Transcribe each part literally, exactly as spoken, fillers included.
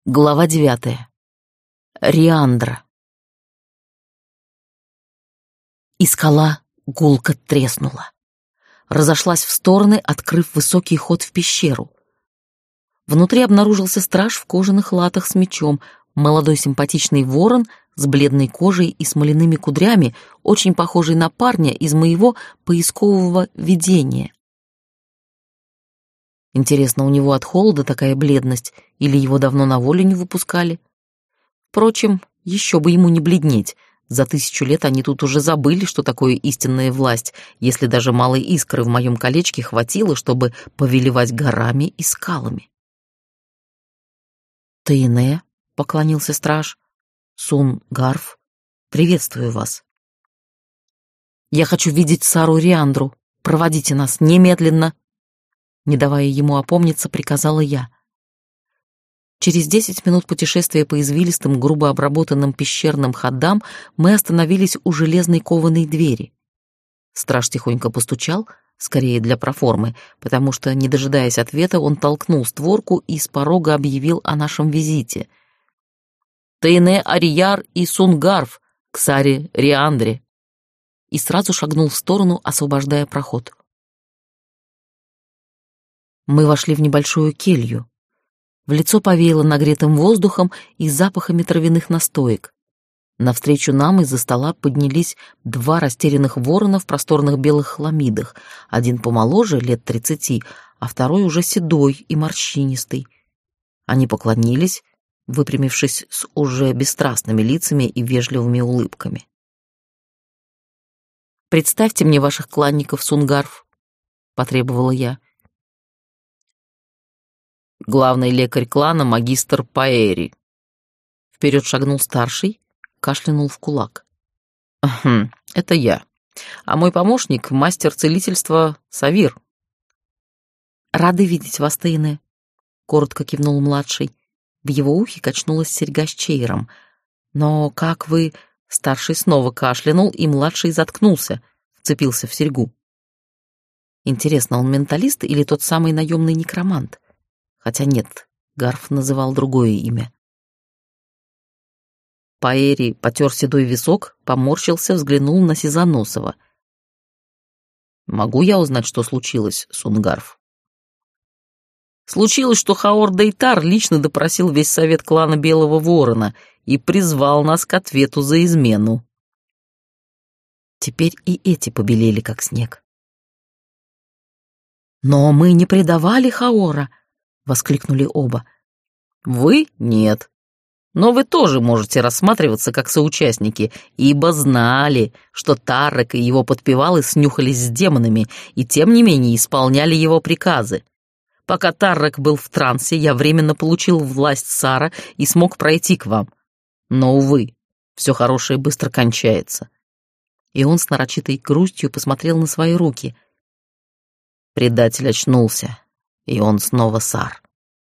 Глава девятая. Риандра. И скала гулко треснула. Разошлась в стороны, открыв высокий ход в пещеру. Внутри обнаружился страж в кожаных латах с мечом, молодой симпатичный ворон с бледной кожей и смоляными кудрями, очень похожий на парня из моего поискового видения. Интересно, у него от холода такая бледность, или его давно на волю не выпускали? Впрочем, еще бы ему не бледнеть. За тысячу лет они тут уже забыли, что такое истинная власть, если даже малой искры в моем колечке хватило, чтобы повелевать горами и скалами. «Тейне», — поклонился страж, — «Сун-Гарф, приветствую вас. Я хочу видеть Сару Риандру. Проводите нас немедленно». Не давая ему опомниться, приказала я. Через десять минут путешествия по извилистым, грубо обработанным пещерным ходам мы остановились у железной кованой двери. Страж тихонько постучал, скорее для проформы, потому что, не дожидаясь ответа, он толкнул створку и с порога объявил о нашем визите. «Тейне Арияр и Сун-Гарф к Саре Риандре!» И сразу шагнул в сторону, освобождая проход. Мы вошли в небольшую келью. В лицо повеяло нагретым воздухом и запахами травяных настоек. Навстречу нам из-за стола поднялись два растерянных ворона в просторных белых хламидах, один помоложе, лет тридцати, а второй уже седой и морщинистый. Они поклонились, выпрямившись с уже бесстрастными лицами и вежливыми улыбками. «Представьте мне ваших кланников, Сун-Гарф», — потребовала я. «Главный лекарь клана магистр Паэри». Вперед шагнул старший, кашлянул в кулак. «Хм, это я. А мой помощник — мастер целительства Савир». «Рады видеть вас, Тейне», — коротко кивнул младший. В его ухе качнулась серьга с чейром. «Но как вы...» — старший снова кашлянул, и младший заткнулся, вцепился в серьгу. Интересно, он менталист или тот самый наемный некромант? Хотя нет, Гарф называл другое имя. Паэри потер седой висок, поморщился, взглянул на Сизоносова. «Могу я узнать, что случилось, Сун-Гарф?» «Случилось, что Хаор Дейтар лично допросил весь совет клана Белого Ворона и призвал нас к ответу за измену». Теперь и эти побелели, как снег. «Но мы не предавали Хаора!» — воскликнули оба. «Вы — нет. Но вы тоже можете рассматриваться как соучастники, ибо знали, что Таррек и его подпевалы снюхались с демонами и тем не менее исполняли его приказы. Пока Таррек был в трансе, я временно получил власть Сара и смог пройти к вам. Но, увы, все хорошее быстро кончается». И он с нарочитой грустью посмотрел на свои руки. Предатель очнулся, и он снова Сар.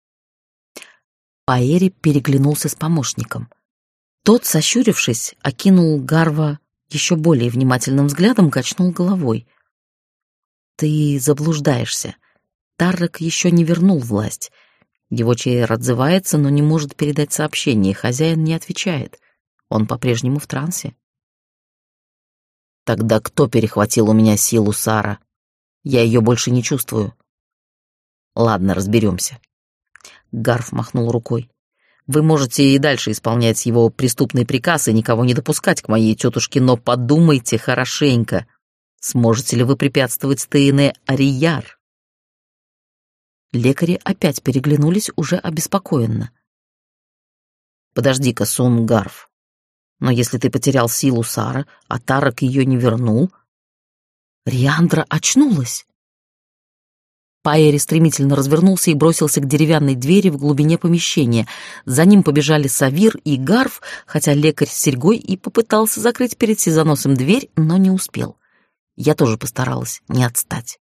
Паэри переглянулся с помощником. Тот, сощурившись, окинул Гарва еще более внимательным взглядом, качнул головой. «Ты заблуждаешься. Таррек еще не вернул власть. Его чейр отзывается, но не может передать сообщение. Хозяин не отвечает. Он по-прежнему в трансе». «Тогда кто перехватил у меня силу Сара? Я ее больше не чувствую». «Ладно, разберемся». Гарф махнул рукой. «Вы можете и дальше исполнять его преступный приказ и никого не допускать к моей тетушке, но подумайте хорошенько, сможете ли вы препятствовать Тейне Арияр?» Лекари опять переглянулись уже обеспокоенно. «Подожди-ка, Сун-Гарф, но если ты потерял силу Сара, а Таррек ее не вернул...» Риандра очнулась. Паэри стремительно развернулся и бросился к деревянной двери в глубине помещения. За ним побежали Савир и Гарф, хотя лекарь с серьгой и попытался закрыть перед Сизоносом дверь, но не успел. Я тоже постаралась не отстать.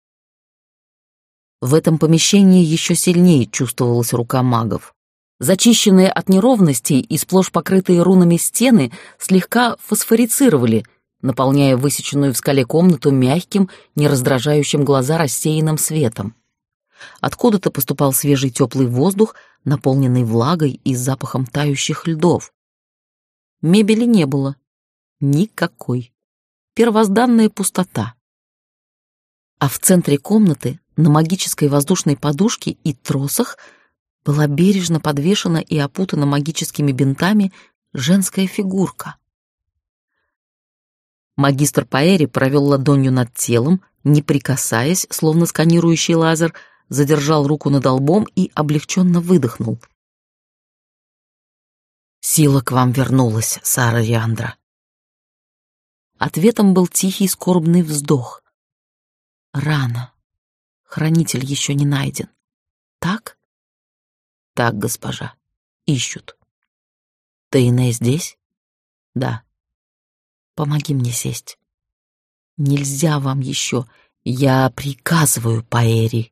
В этом помещении еще сильнее чувствовалась рука магов. Зачищенные от неровностей и сплошь покрытые рунами стены слегка фосфорицировали, наполняя высеченную в скале комнату мягким, не раздражающим глаза рассеянным светом. Откуда-то поступал свежий теплый воздух, наполненный влагой и запахом тающих льдов. Мебели не было. Никакой. Первозданная пустота. А в центре комнаты, на магической воздушной подушке и тросах, была бережно подвешена и опутана магическими бинтами женская фигурка. Магистр Паэри провел ладонью над телом, не прикасаясь, словно сканирующий лазер, задержал руку над лбом и облегченно выдохнул. «Сила к вам вернулась, Сара Риандра». Ответом был тихий скорбный вздох. «Рано. Хранитель еще не найден. Так?» «Так, госпожа. Ищут». «Тейне здесь?» «Да». «Помоги мне сесть». «Нельзя вам еще. Я приказываю, Паэри».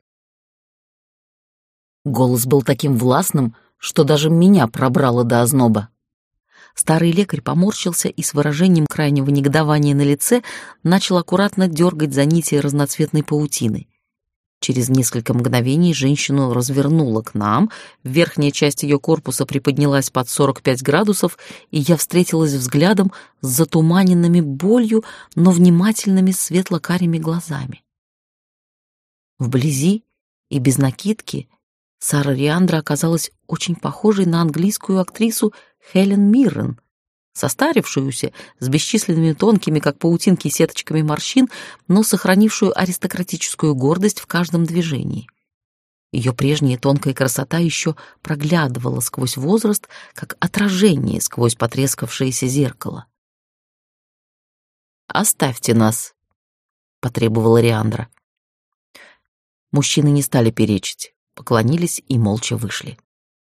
Голос был таким властным, что даже меня пробрало до озноба. Старый лекарь поморщился и с выражением крайнего негодования на лице начал аккуратно дергать за нити разноцветной паутины. Через несколько мгновений женщину развернуло к нам, верхняя часть ее корпуса приподнялась под сорок пять градусов, и я встретилась взглядом с затуманенными болью, но внимательными светло-карими глазами. Вблизи и без накидки Сара Риандра оказалась очень похожей на английскую актрису Хелен Миррен, состарившуюся, с бесчисленными тонкими, как паутинки, сеточками морщин, но сохранившую аристократическую гордость в каждом движении. Ее прежняя тонкая красота еще проглядывала сквозь возраст, как отражение сквозь потрескавшееся зеркало. «Оставьте нас», — потребовала Риандра. Мужчины не стали перечить, поклонились и молча вышли.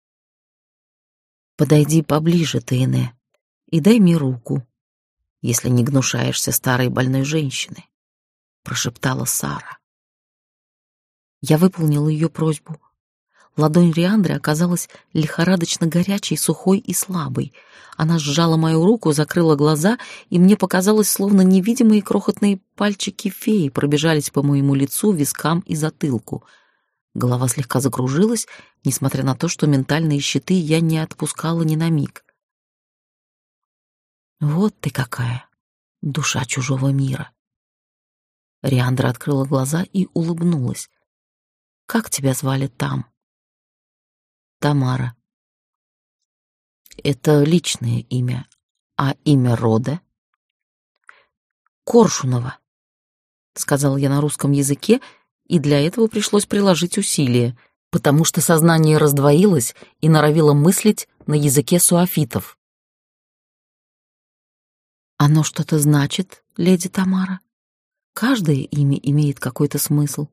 «Подойди поближе, Тейне, и дай мне руку, если не гнушаешься старой больной женщины», — прошептала Сара. Я выполнила ее просьбу. Ладонь Риандры оказалась лихорадочно горячей, сухой и слабой. Она сжала мою руку, закрыла глаза, и мне показалось, словно невидимые крохотные пальчики феи пробежались по моему лицу, вискам и затылку. Голова слегка закружилась, несмотря на то, что ментальные щиты я не отпускала ни на миг. «Вот ты какая, душа чужого мира!» Риандра открыла глаза и улыбнулась. «Как тебя звали там?» «Тамара». «Это личное имя, а имя рода?» «Коршунова», — сказала я на русском языке, и для этого пришлось приложить усилия, потому что сознание раздвоилось и норовило мыслить на языке суафитов. «Оно что-то значит, леди Тамара? Каждое имя имеет какой-то смысл».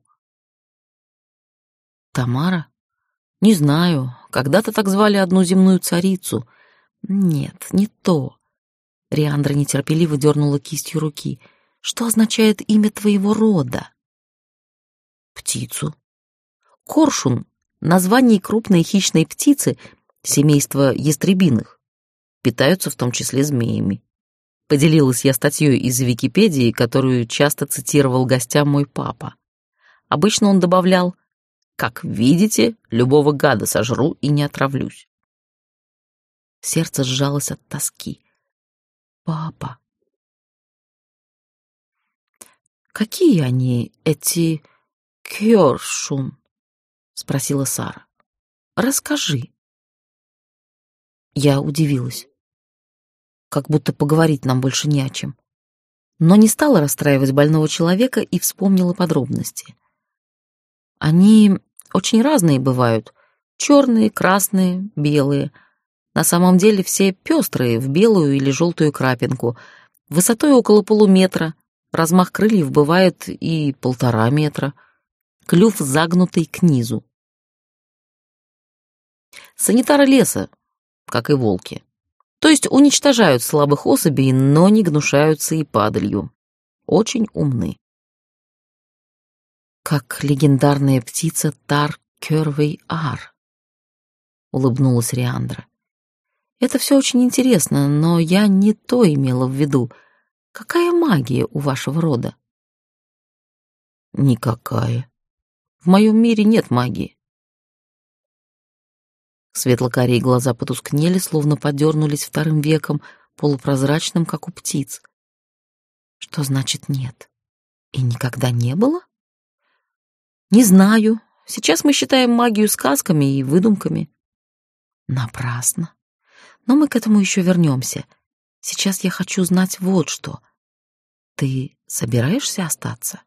«Тамара? Не знаю. Когда-то так звали одну земную царицу. Нет, не то». Риандра нетерпеливо дернула кистью руки. «Что означает имя твоего рода?» «Птицу». «Коршун — название крупной хищной птицы, семейства ястребиных. Питаются в том числе змеями». Поделилась я статьей из Википедии, которую часто цитировал гостям мой папа. Обычно он добавлял: «Как видите, любого гада сожру и не отравлюсь». Сердце сжалось от тоски. «Папа». «Какие они, эти Кёршун?» — спросила Сара. «Расскажи». Я удивилась. Как будто поговорить нам больше не о чем. Но не стала расстраивать больного человека и вспомнила подробности. Они очень разные бывают. Черные, красные, белые. На самом деле все пестрые, в белую или желтую крапинку. Высотой около полуметра. Размах крыльев бывает и полтора метра. Клюв загнутый к низу. Санитары леса, как и волки. То есть уничтожают слабых особей, но не гнушаются и падалью. Очень умны. Как легендарная птица Тар-Кёрвей-Ар, улыбнулась Риандра. Это все очень интересно, но я не то имела в виду. Какая магия у вашего рода? Никакая. В моем мире нет магии. Светло-карие глаза потускнели, словно подернулись вторым веком, полупрозрачным, как у птиц. Что значит нет? И никогда не было? Не знаю. Сейчас мы считаем магию сказками и выдумками. Напрасно. Но мы к этому еще вернемся. Сейчас я хочу знать вот что. Ты собираешься остаться?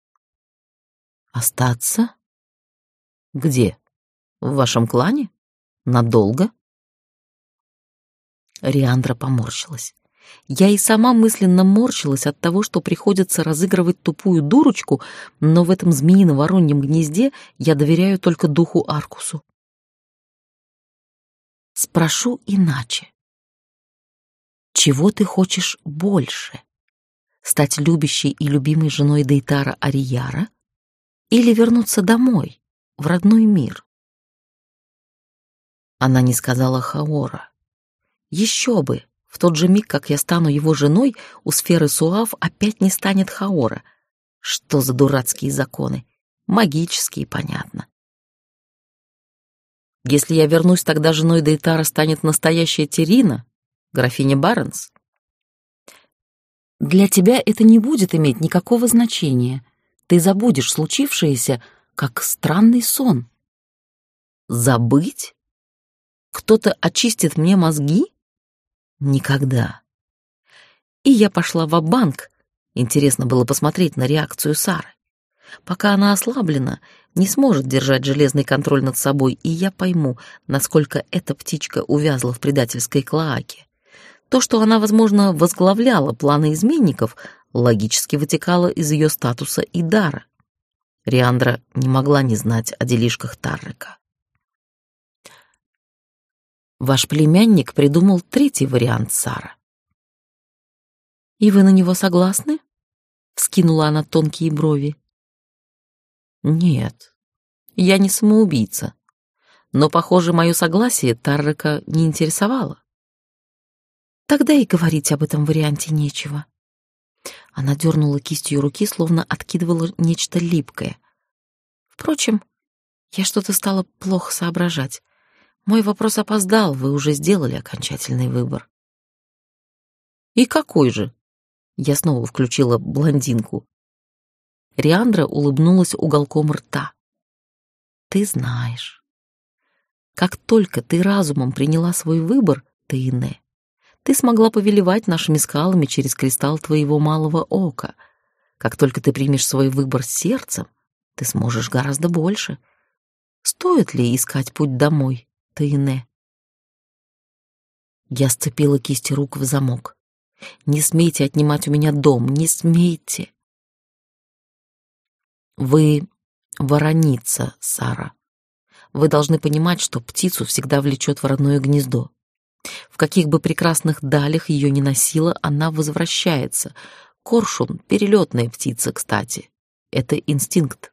Остаться? Где? В вашем клане? Надолго? Риандра поморщилась. Я и сама мысленно морщилась от того, что приходится разыгрывать тупую дурочку, но в этом змеино-вороньем гнезде я доверяю только духу Аркусу. Спрошу иначе. Чего ты хочешь больше? Стать любящей и любимой женой Дейтара Арияра или вернуться домой, в родной мир? Она не сказала Хаора. Еще бы! В тот же миг, как я стану его женой, у сферы Суав опять не станет Хаора. Что за дурацкие законы? Магические, понятно. Если я вернусь, тогда женой Дейтара станет настоящая Терина, графиня Баренс. Для тебя это не будет иметь никакого значения. Ты забудешь случившееся, как странный сон. Забыть? Кто-то очистит мне мозги? Никогда. И я пошла ва-банк. Интересно было посмотреть на реакцию Сары. Пока она ослаблена, не сможет держать железный контроль над собой, и я пойму, насколько эта птичка увязла в предательской клоаке. То, что она, возможно, возглавляла планы изменников, логически вытекало из ее статуса и дара. Риандра не могла не знать о делишках Таррека. Ваш племянник придумал третий вариант, Сара. И вы на него согласны? Вскинула она тонкие брови. Нет, я не самоубийца. Но, похоже, мое согласие Таррека не интересовало. Тогда и говорить об этом варианте нечего. Она дернула кистью руки, словно откидывала нечто липкое. Впрочем, я что-то стала плохо соображать. Мой вопрос опоздал, вы уже сделали окончательный выбор. И какой же? Я снова включила блондинку. Риандра улыбнулась уголком рта. Ты знаешь. Как только ты разумом приняла свой выбор, Тейне, ты смогла повелевать нашими скалами через кристалл твоего малого ока. Как только ты примешь свой выбор сердцем, ты сможешь гораздо больше. Стоит ли искать путь домой? Тейне. Я сцепила кисти рук в замок. Не смейте отнимать у меня дом, не смейте. Вы вороница, Сара. Вы должны понимать, что птицу всегда влечет в родное гнездо. В каких бы прекрасных далях ее ни носила, она возвращается. Коршун — перелетная птица, кстати. Это инстинкт.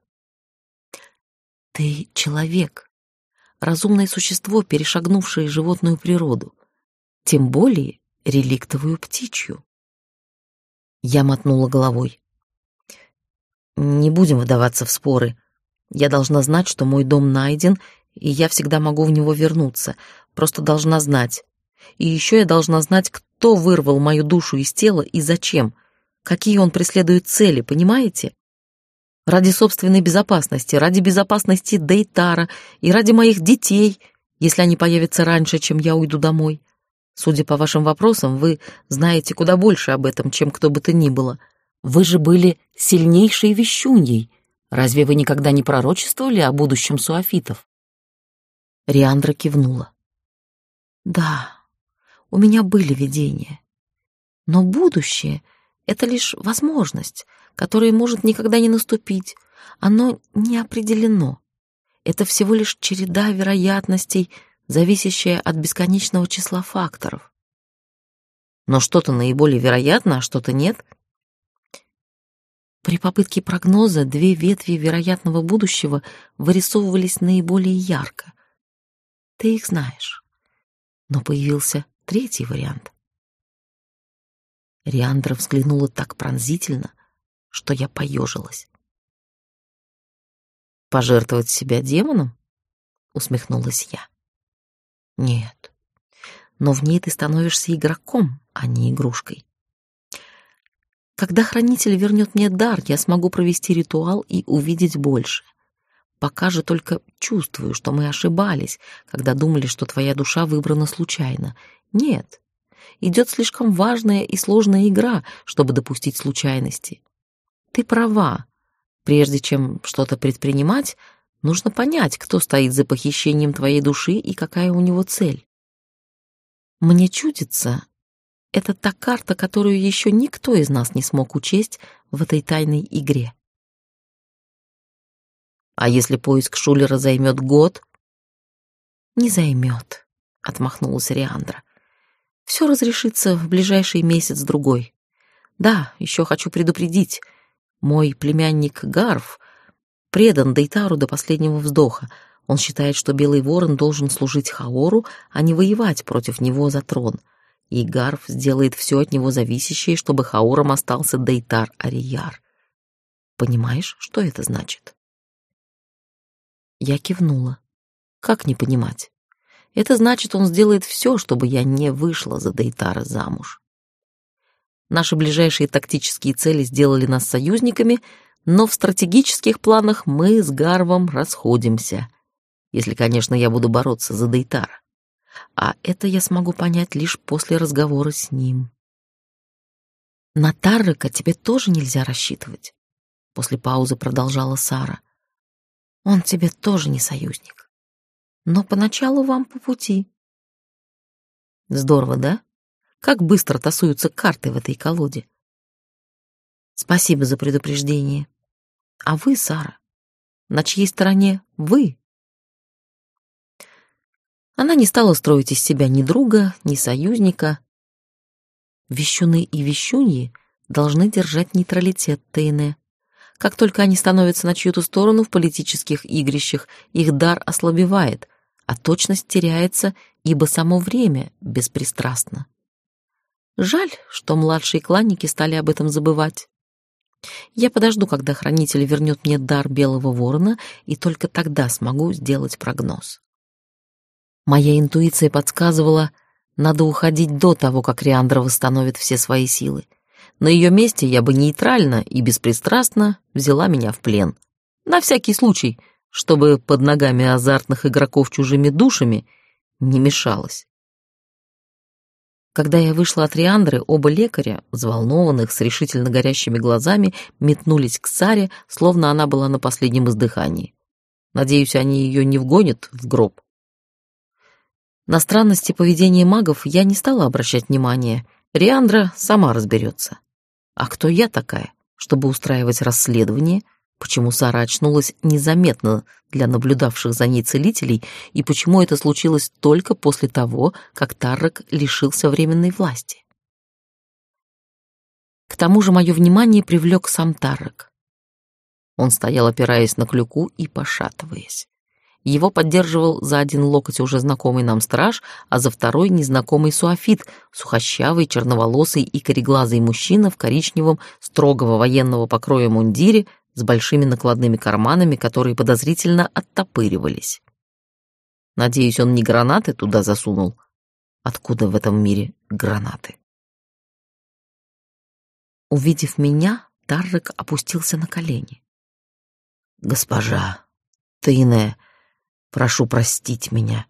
Ты человек. Разумное существо, перешагнувшее животную природу, тем более реликтовую птичью. Я мотнула головой. Не будем вдаваться в споры. Я должна знать, что мой дом найден, и я всегда могу в него вернуться. Просто должна знать. И еще я должна знать, кто вырвал мою душу из тела и зачем, какие он преследует цели, понимаете? Ради собственной безопасности, ради безопасности Дейтара и ради моих детей, если они появятся раньше, чем я уйду домой. Судя по вашим вопросам, вы знаете куда больше об этом, чем кто бы то ни было. Вы же были сильнейшей вещуньей. Разве вы никогда не пророчествовали о будущем суафитов? Риандра кивнула. Да, у меня были видения. Но будущее — это лишь возможность, которая может никогда не наступить. Оно не определено. Это всего лишь череда вероятностей, зависящая от бесконечного числа факторов. Но что-то наиболее вероятно, а что-то нет. При попытке прогноза две ветви вероятного будущего вырисовывались наиболее ярко. Ты их знаешь. Но появился третий вариант. Риандра взглянула так пронзительно, что я поежилась. Пожертвовать себя демоном? Усмехнулась я. Нет, но в ней ты становишься игроком, а не игрушкой. Когда хранитель вернет мне дар, я смогу провести ритуал и увидеть больше. Пока же только чувствую, что мы ошибались, когда думали, что твоя душа выбрана случайно. Нет, идет слишком важная и сложная игра, чтобы допустить случайности. Ты права. Прежде чем что-то предпринимать, нужно понять, кто стоит за похищением твоей души и какая у него цель. Мне чудится, это та карта, которую еще никто из нас не смог учесть в этой тайной игре. А если поиск Шулера займет год? Не займет, отмахнулась Риандра. Все разрешится в ближайший месяц-другой. Да, еще хочу предупредить. Мой племянник Гарф предан Дейтару до последнего вздоха. Он считает, что Белый Ворон должен служить Хаору, а не воевать против него за трон. И Гарф сделает все от него зависящее, чтобы Хаором остался Дейтар Арияр. Понимаешь, что это значит? Я кивнула. Как не понимать? Это значит, он сделает все, чтобы я не вышла за Дейтара замуж. Наши ближайшие тактические цели сделали нас союзниками, но в стратегических планах мы с Гарвом расходимся. Если, конечно, я буду бороться за Дейтара. А это я смогу понять лишь после разговора с ним. На Таррека тебе тоже нельзя рассчитывать. После паузы продолжала Сара. Он тебе тоже не союзник. Но поначалу вам по пути. Здорово, да? Как быстро тасуются карты в этой колоде. Спасибо за предупреждение. А вы, Сара, на чьей стороне вы? Она не стала строить из себя ни друга, ни союзника. Вещуны и вещуньи должны держать нейтралитет, Тейне. Как только они становятся на чью-то сторону в политических игрищах, их дар ослабевает, а точность теряется, ибо само время беспристрастно. Жаль, что младшие кланники стали об этом забывать. Я подожду, когда хранитель вернет мне дар Белого Ворона, и только тогда смогу сделать прогноз. Моя интуиция подсказывала, надо уходить до того, как Риандра восстановит все свои силы. На ее месте я бы нейтрально и беспристрастно взяла меня в плен. На всякий случай, чтобы под ногами азартных игроков чужими душами не мешалось. Когда я вышла от Риандры, оба лекаря, взволнованных, с решительно горящими глазами, метнулись к Саре, словно она была на последнем издыхании. Надеюсь, они ее не вгонят в гроб. На странности поведения магов я не стала обращать внимания. Риандра сама разберется. А кто я такая, чтобы устраивать расследование, почему Сара очнулась незаметно для наблюдавших за ней целителей и почему это случилось только после того, как Таррек лишился временной власти? К тому же мое внимание привлек сам Таррек. Он стоял, опираясь на клюку и пошатываясь. Его поддерживал за один локоть уже знакомый нам страж, а за второй незнакомый суафит, сухощавый, черноволосый и кореглазый мужчина в коричневом, строгого военного покроя мундире с большими накладными карманами, которые подозрительно оттопыривались. Надеюсь, он не гранаты туда засунул. Откуда в этом мире гранаты? Увидев меня, Таррек опустился на колени. «Госпожа, Тейне, прошу простить меня».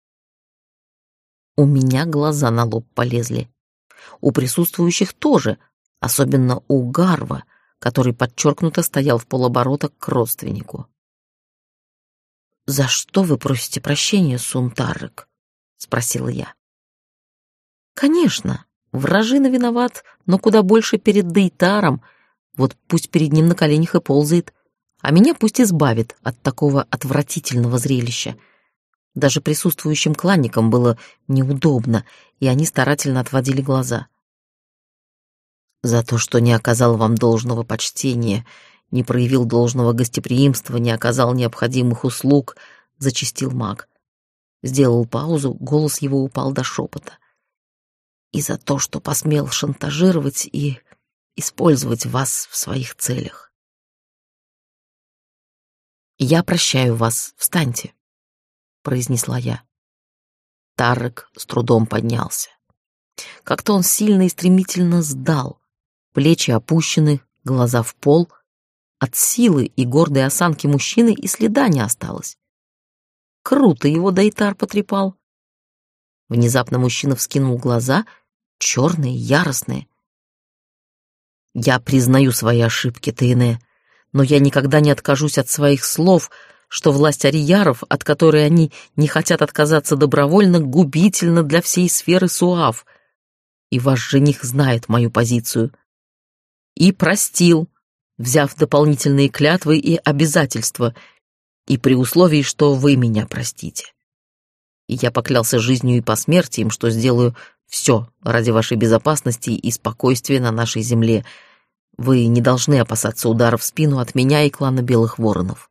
У меня глаза на лоб полезли. У присутствующих тоже, особенно у Гарва, который подчеркнуто стоял в полоборота к родственнику. «За что вы просите прощения, Сун Таррек?» — спросила я. «Конечно, вражина виноват, но куда больше перед Дейтаром. Вот пусть перед ним на коленях и ползает, а меня пусть избавит от такого отвратительного зрелища». Даже присутствующим кланникам было неудобно, и они старательно отводили глаза. «За то, что не оказал вам должного почтения, не проявил должного гостеприимства, не оказал необходимых услуг», — зачастил маг. Сделал паузу, голос его упал до шепота. «И за то, что посмел шантажировать и использовать вас в своих целях». «Я прощаю вас, встаньте», — произнесла я. Таррек с трудом поднялся. Как-то он сильно и стремительно сдал. Плечи опущены, глаза в пол. От силы и гордой осанки мужчины и следа не осталось. Круто его Дейтар потрепал. Внезапно мужчина вскинул глаза, черные, яростные. «Я признаю свои ошибки, Тейне, но я никогда не откажусь от своих слов, что власть арияров, от которой они не хотят отказаться добровольно, губительна для всей сферы Суав. И ваш жених знает мою позицию. И простил, взяв дополнительные клятвы и обязательства, и при условии, что вы меня простите. И я поклялся жизнью и посмертием, что сделаю все ради вашей безопасности и спокойствия на нашей земле. Вы не должны опасаться удара в спину от меня и клана Белых Воронов».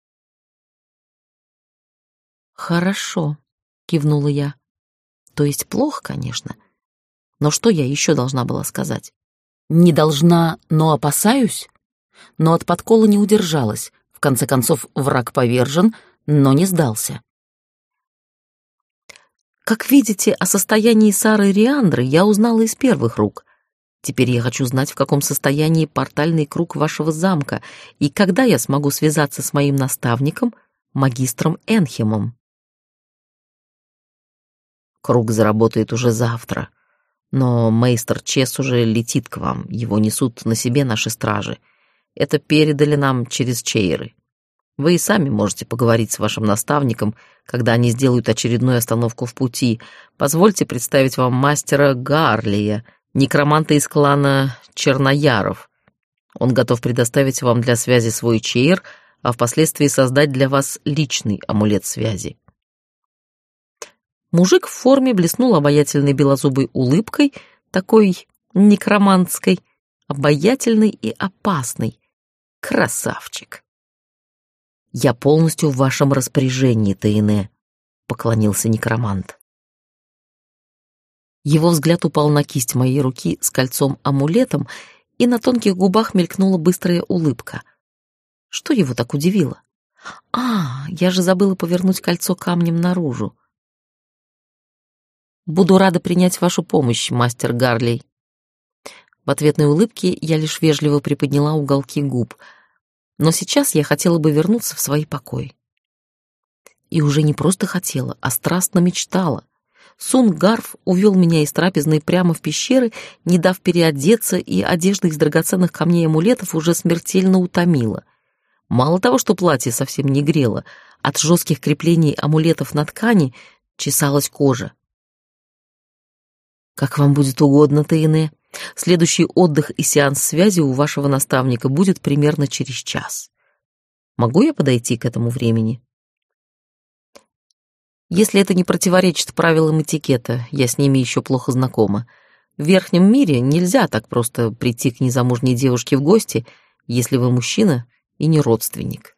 «Хорошо», — кивнула я. «То есть плохо, конечно. Но что я еще должна была сказать? Не должна, но опасаюсь?» Но от подкола не удержалась. В конце концов, враг повержен, но не сдался. «Как видите, о состоянии Сары Риандры я узнала из первых рук. Теперь я хочу знать, в каком состоянии портальный круг вашего замка и когда я смогу связаться с моим наставником, магистром Энхемом». «Круг заработает уже завтра, но мейстер Чес уже летит к вам, его несут на себе наши стражи. Это передали нам через чейры. Вы и сами можете поговорить с вашим наставником, когда они сделают очередную остановку в пути. Позвольте представить вам мастера Гарлия, некроманта из клана Чернояров. Он готов предоставить вам для связи свой чейр, а впоследствии создать для вас личный амулет связи». Мужик в форме блеснул обаятельной белозубой улыбкой, такой некромантской, обаятельной и опасной. Красавчик. «Я полностью в вашем распоряжении, Тейне», — поклонился некромант. Его взгляд упал на кисть моей руки с кольцом-амулетом, и на тонких губах мелькнула быстрая улыбка. Что его так удивило? А, я же забыла повернуть кольцо камнем наружу. «Буду рада принять вашу помощь, мастер Гарлей». В ответной улыбке я лишь вежливо приподняла уголки губ, но сейчас я хотела бы вернуться в свои покои. И уже не просто хотела, а страстно мечтала. Сун-Гарф увел меня из трапезной прямо в пещеры, не дав переодеться, и одежда из драгоценных камней и амулетов уже смертельно утомила. Мало того, что платье совсем не грело, от жестких креплений амулетов на ткани чесалась кожа. «Как вам будет угодно, Тейне. Следующий отдых и сеанс связи у вашего наставника будет примерно через час. Могу я подойти к этому времени?» «Если это не противоречит правилам этикета, я с ними еще плохо знакома. В верхнем мире нельзя так просто прийти к незамужней девушке в гости, если вы мужчина и не родственник».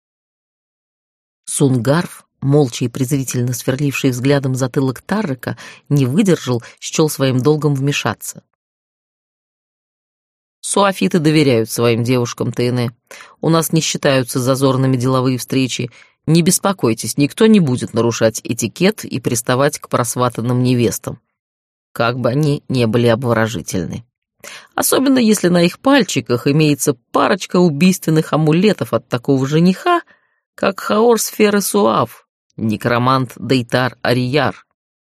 Сун-Гарф, молча и презрительно сверливший взглядом затылок Таррека, не выдержал, счел своим долгом вмешаться. «Суафиты доверяют своим девушкам, Тейне. У нас не считаются зазорными деловые встречи. Не беспокойтесь, никто не будет нарушать этикет и приставать к просватанным невестам, как бы они не были обворожительны. Особенно если на их пальчиках имеется парочка убийственных амулетов от такого жениха, как Хаор Сферы Суав, некромант Дейтар Арияр».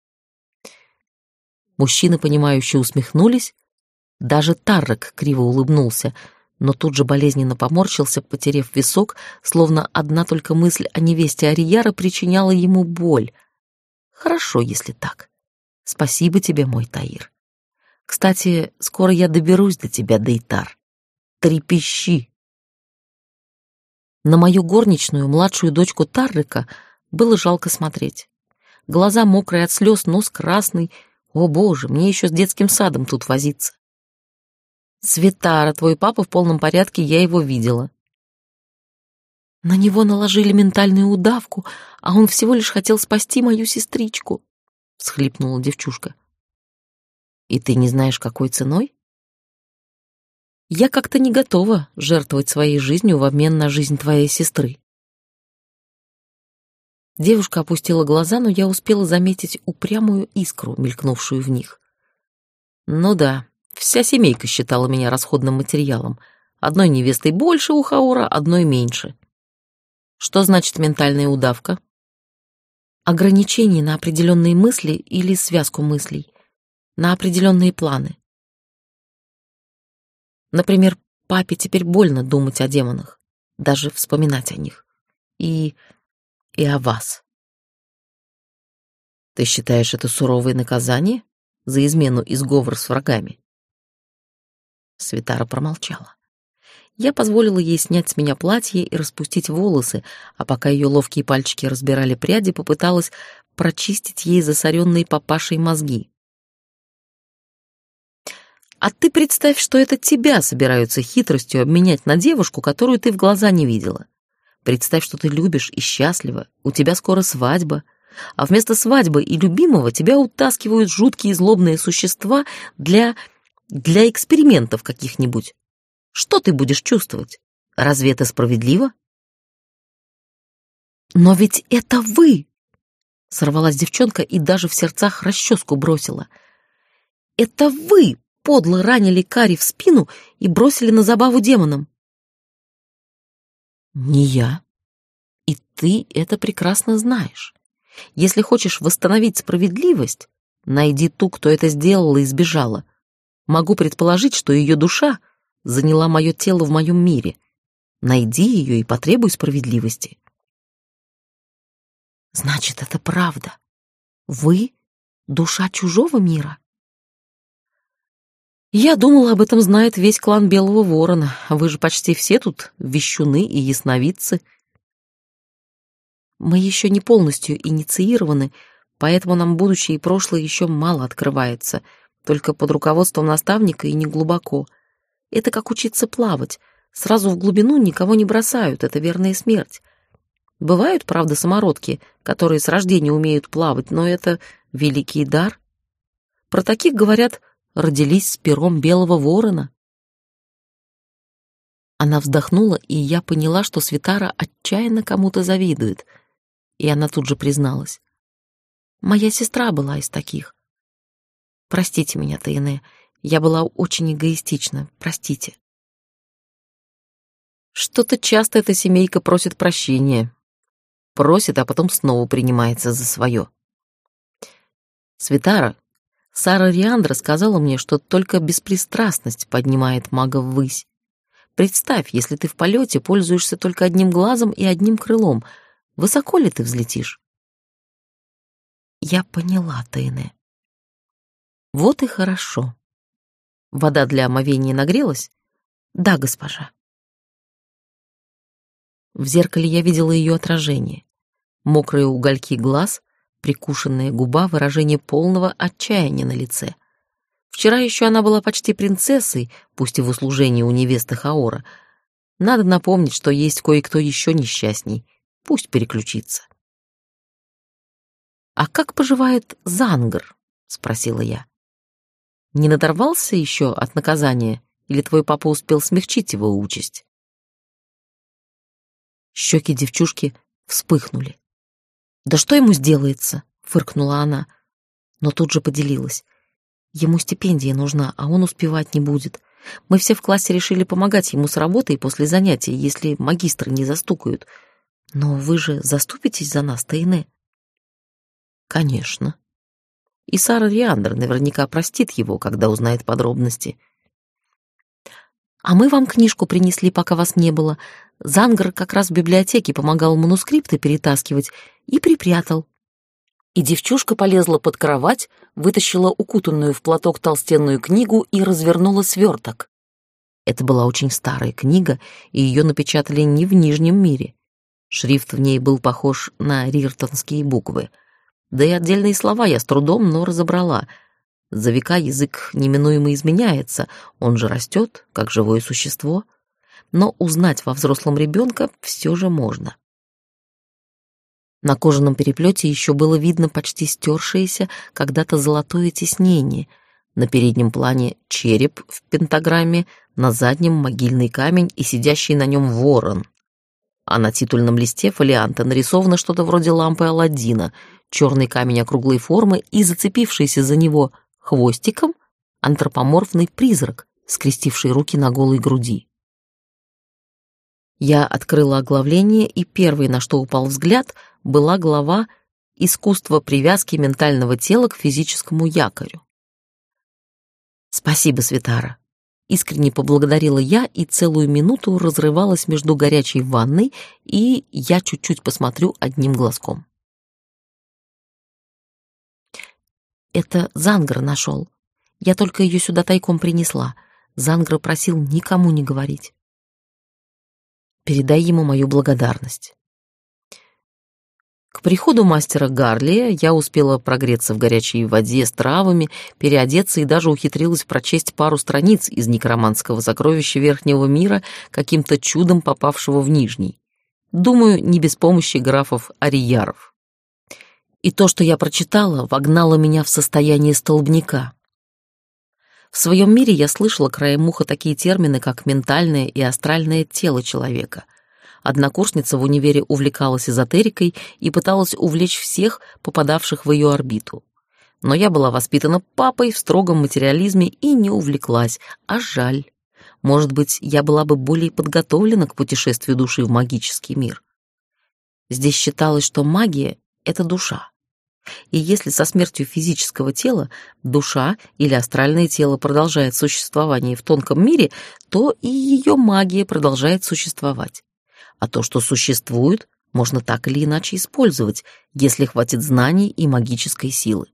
Мужчины, понимающе усмехнулись, даже Таррек криво улыбнулся, но тут же болезненно поморщился, потеряв висок, словно одна только мысль о невесте Арияра причиняла ему боль. Хорошо, если так. Спасибо тебе, мой Таир. Кстати, скоро я доберусь до тебя, Дейтар. Трепещи. На мою горничную, младшую дочку Таррека, было жалко смотреть. Глаза мокрые от слез, нос красный. О, боже, мне еще с детским садом тут возиться. «Светара, твой папа в полном порядке, я его видела». «На него наложили ментальную удавку, а он всего лишь хотел спасти мою сестричку», — всхлипнула девчушка. «И ты не знаешь, какой ценой?» «Я как-то не готова жертвовать своей жизнью в обмен на жизнь твоей сестры». Девушка опустила глаза, но я успела заметить упрямую искру, мелькнувшую в них. Ну да, вся семейка считала меня расходным материалом. Одной невестой больше у Хаора, одной меньше. Что значит ментальная удавка? Ограничение на определенные мысли или связку мыслей, на определенные планы. Например, папе теперь больно думать о демонах, даже вспоминать о них. И... и о вас. Ты считаешь это суровое наказание за измену и сговор с врагами? Свитара промолчала. Я позволила ей снять с меня платье и распустить волосы, а пока ее ловкие пальчики разбирали пряди, попыталась прочистить ей засоренные папашей мозги. А ты представь, что это тебя собираются хитростью обменять на девушку, которую ты в глаза не видела. Представь, что ты любишь и счастлива, у тебя скоро свадьба, а вместо свадьбы и любимого тебя утаскивают жуткие злобные существа для... для экспериментов каких-нибудь. Что ты будешь чувствовать? Разве это справедливо? Но ведь это вы! Сорвалась девчонка и даже в сердцах расческу бросила. Это вы подло ранили Кари в спину и бросили на забаву демонам. Не я. И ты это прекрасно знаешь. Если хочешь восстановить справедливость, найди ту, кто это сделала и сбежала. Могу предположить, что ее душа заняла мое тело в моем мире. Найди ее и потребуй справедливости. Значит, это правда. Вы — душа чужого мира? Я думала, об этом знает весь клан Белого Ворона. Вы же почти все тут вещуны и ясновидцы. Мы еще не полностью инициированы, поэтому нам будущее и прошлое еще мало открывается, только под руководством наставника и не глубоко. Это как учиться плавать. Сразу в глубину никого не бросают, это верная смерть. Бывают, правда, самородки, которые с рождения умеют плавать, но это великий дар. Про таких говорят, родились с пером Белого Ворона. Она вздохнула, и я поняла, что Свитара отчаянно кому-то завидует. И она тут же призналась. Моя сестра была из таких. Простите меня, Тейне, я была очень эгоистична, простите. Что-то часто эта семейка просит прощения. Просит, а потом снова принимается за свое. Свитара, Сара Риандра сказала мне, что только беспристрастность поднимает мага ввысь. Представь, если ты в полете пользуешься только одним глазом и одним крылом, высоко ли ты взлетишь? Я поняла, Тейне. Вот и хорошо. Вода для омовения нагрелась? Да, госпожа. В зеркале я видела ее отражение. Мокрые угольки глаз, прикушенная губа, выражение полного отчаяния на лице. Вчера еще она была почти принцессой, пусть и в услужении у невесты Хаора. Надо напомнить, что есть кое-кто еще несчастней. Пусть переключится. «А как поживает Зангар?» — спросила я. «Не надорвался еще от наказания, или твой папа успел смягчить его участь?» Щеки девчушки вспыхнули. «Да что ему сделается?» — фыркнула она, но тут же поделилась. «Ему стипендия нужна, а он успевать не будет. Мы все в классе решили помогать ему с работой после занятий, если магистры не застукают. Но вы же заступитесь за нас, Тейне?» «Конечно. И Сара Риандр наверняка простит его, когда узнает подробности». «А мы вам книжку принесли, пока вас не было. Зангар как раз в библиотеке помогал манускрипты перетаскивать и припрятал». И девчушка полезла под кровать, вытащила укутанную в платок толстенную книгу и развернула сверток. Это была очень старая книга, и ее напечатали не в Нижнем мире. Шрифт в ней был похож на риртонские буквы. Да и отдельные слова я с трудом, но разобрала. За века язык неминуемо изменяется, он же растет, как живое существо. Но узнать во взрослом ребенка все же можно. На кожаном переплете еще было видно почти стершееся когда-то золотое тиснение. На переднем плане череп в пентаграмме, на заднем могильный камень и сидящий на нем ворон. а на титульном листе фолианта нарисовано что-то вроде лампы Аладдина, черный камень округлой формы и зацепившийся за него хвостиком антропоморфный призрак, скрестивший руки на голой груди. Я открыла оглавление, и первой, на что упал взгляд, была глава «Искусство привязки ментального тела к физическому якорю». «Спасибо, Свитара», — искренне поблагодарила я и целую минуту разрывалась между горячей ванной и «я чуть-чуть посмотрю одним глазком». «Это Зангра нашел. Я только ее сюда тайком принесла. Зангра просил никому не говорить. Передай ему мою благодарность». К приходу мастера Гарлия я успела прогреться в горячей воде с травами, переодеться и даже ухитрилась прочесть пару страниц из некроманского сокровища Верхнего мира, каким-то чудом попавшего в Нижний. Думаю, не без помощи графов Арияров. И то, что я прочитала, вогнало меня в состояние столбняка. В своем мире я слышала краем уха такие термины, как ментальное и астральное тело человека. Однокурсница в универе увлекалась эзотерикой и пыталась увлечь всех, попадавших в ее орбиту. Но я была воспитана папой в строгом материализме и не увлеклась, а жаль. Может быть, я была бы более подготовлена к путешествию души в магический мир. Здесь считалось, что магия — это душа. И если со смертью физического тела душа или астральное тело продолжает существование в тонком мире, то и ее магия продолжает существовать. А то, что существует, можно так или иначе использовать, если хватит знаний и магической силы.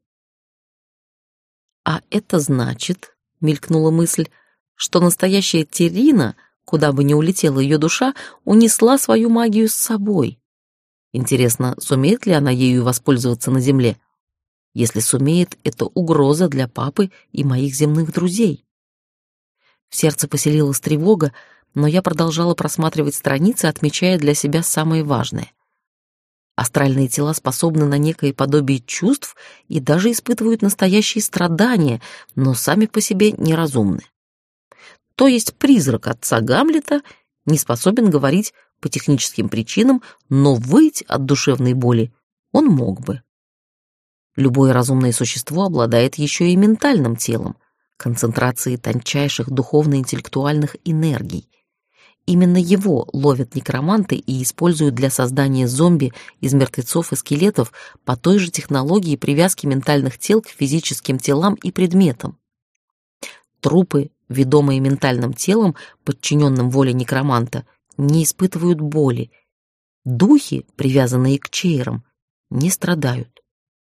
«А это значит, — мелькнула мысль, — что настоящая Террина, куда бы ни улетела ее душа, унесла свою магию с собой. Интересно, сумеет ли она ею воспользоваться на земле? Если сумеет, это угроза для папы и моих земных друзей». В сердце поселилась тревога, но я продолжала просматривать страницы, отмечая для себя самое важное. Астральные тела способны на некое подобие чувств и даже испытывают настоящие страдания, но сами по себе неразумны. То есть призрак отца Гамлета не способен говорить по техническим причинам, но выть от душевной боли он мог бы. Любое разумное существо обладает еще и ментальным телом, концентрацией тончайших духовно-интеллектуальных энергий. Именно его ловят некроманты и используют для создания зомби из мертвецов и скелетов по той же технологии привязки ментальных тел к физическим телам и предметам. Трупы, ведомые ментальным телом, подчиненным воле некроманта, не испытывают боли. Духи, привязанные к чейрам, не страдают.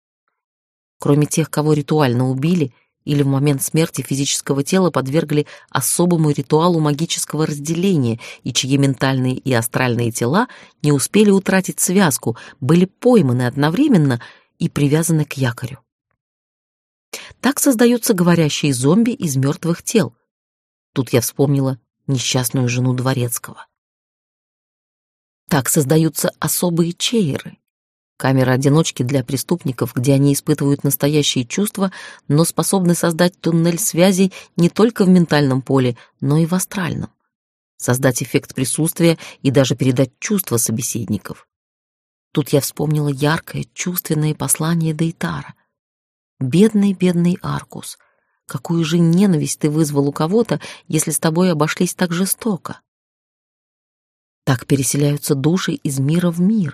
Кроме тех, кого ритуально убили или в момент смерти физического тела подвергли особому ритуалу магического разделения и чьи ментальные и астральные тела не успели утратить связку, были пойманы одновременно и привязаны к якорю. Так создаются говорящие зомби из мертвых тел. Тут я вспомнила несчастную жену Дворецкого. Так создаются особые чейры. Камеры-одиночки для преступников, где они испытывают настоящие чувства, но способны создать туннель связей не только в ментальном поле, но и в астральном. Создать эффект присутствия и даже передать чувства собеседников. Тут я вспомнила яркое, чувственное послание Дейтара. «Бедный, бедный Аркус, какую же ненависть ты вызвал у кого-то, если с тобой обошлись так жестоко?» Так переселяются души из мира в мир.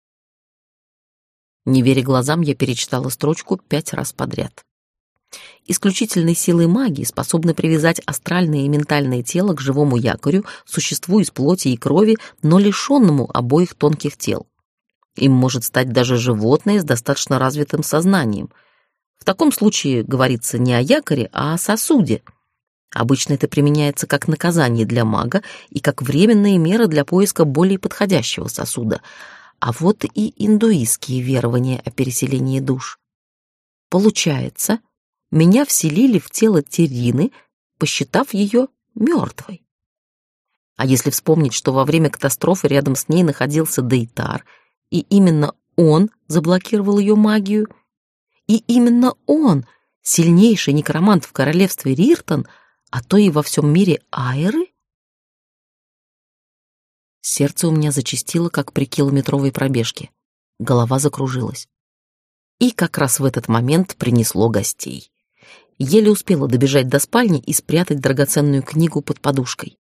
Не веря глазам, я перечитала строчку пять раз подряд. Исключительной силой магии способны привязать астральное и ментальное тело к живому якорю, существу из плоти и крови, но лишенному обоих тонких тел. Им может стать даже животное с достаточно развитым сознанием. В таком случае говорится не о якоре, а о сосуде. Обычно это применяется как наказание для мага и как временная мера для поиска более подходящего сосуда. А вот и индуистские верования о переселении душ. Получается, меня вселили в тело Террины, посчитав ее мертвой. А если вспомнить, что во время катастрофы рядом с ней находился Дейтар, и именно он заблокировал ее магию, и именно он, сильнейший некромант в королевстве Риртон, а то и во всем мире Айры? Сердце у меня зачастило, как при километровой пробежке. Голова закружилась. И как раз в этот момент принесло гостей. Еле успела добежать до спальни и спрятать драгоценную книгу под подушкой.